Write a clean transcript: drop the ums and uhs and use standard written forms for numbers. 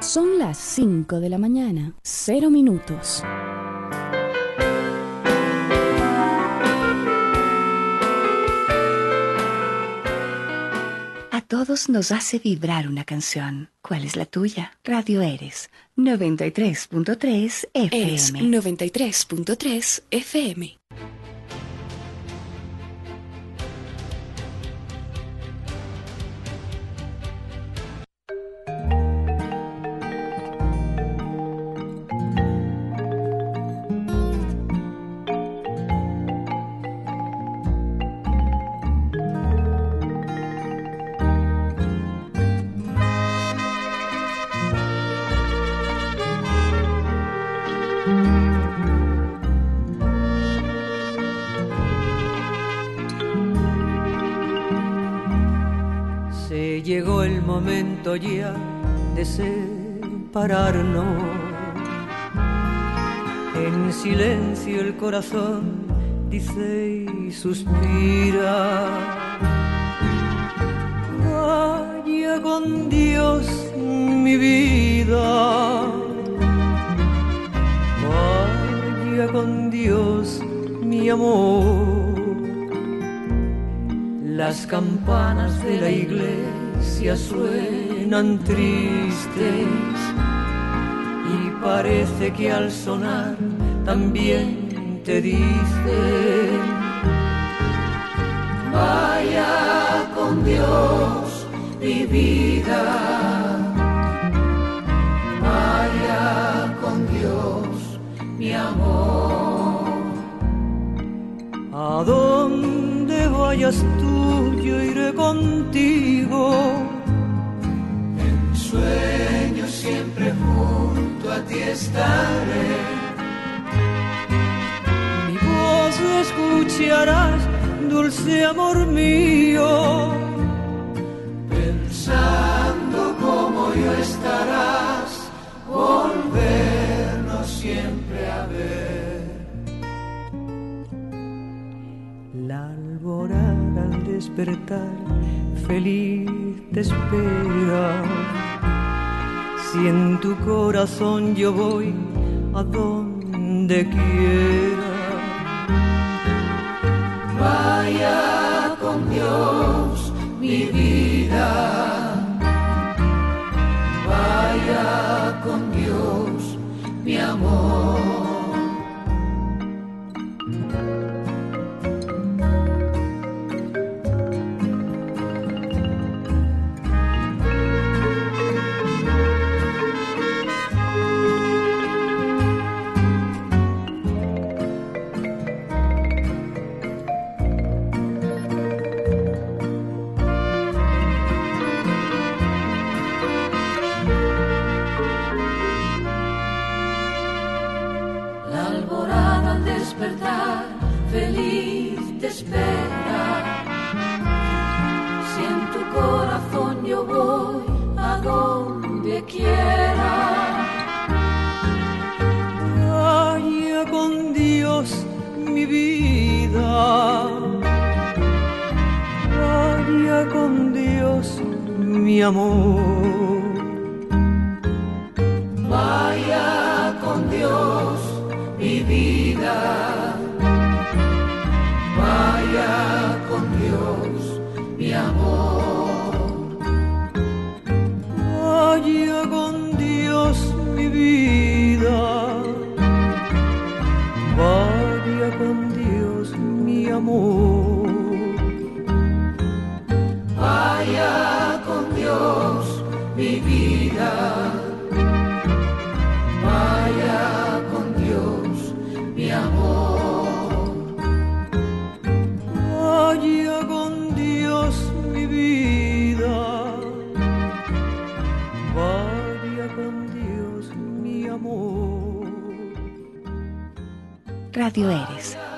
Son las 5 de la mañana, 0 minutos. A todos nos hace vibrar una canción. ¿Cuál es la tuya? Radio Eres 93.3 FM. Eres 93.3 FM. Llegó el momento ya de separarnos. En silencio el corazón dice y suspira. Vaya con Dios mi vida, vaya con Dios mi amor. Las campanas de la iglesia suenan tristes y parece que al sonar también te dicen: vaya con Dios mi vida, vaya con Dios mi amor. ¿A dónde vayas tú? Yo iré contigo. En sueños siempre junto a ti estaré. Mi voz escucharás, dulce amor mío. Pensando como yo estarás, volvernos siempre a ver. La alborada al despertar feliz te espera. Si en tu corazón yo voy a donde quiera. Vaya con Dios mi vida, vaya con Dios mi amor. Feliz te espera. Si en tu corazón yo voy a donde quiera. Vaya con Dios mi vida, vaya con Dios mi amor. Vaya con Dios mi vida, vaya con Dios mi amor. Vaya con Dios mi vida, vaya con Dios mi amor. Vaya con Dios mi vida, vaya con Dios mi amor. Vaya con Dios mi vida, vaya con Dios mi amor. Radio Eres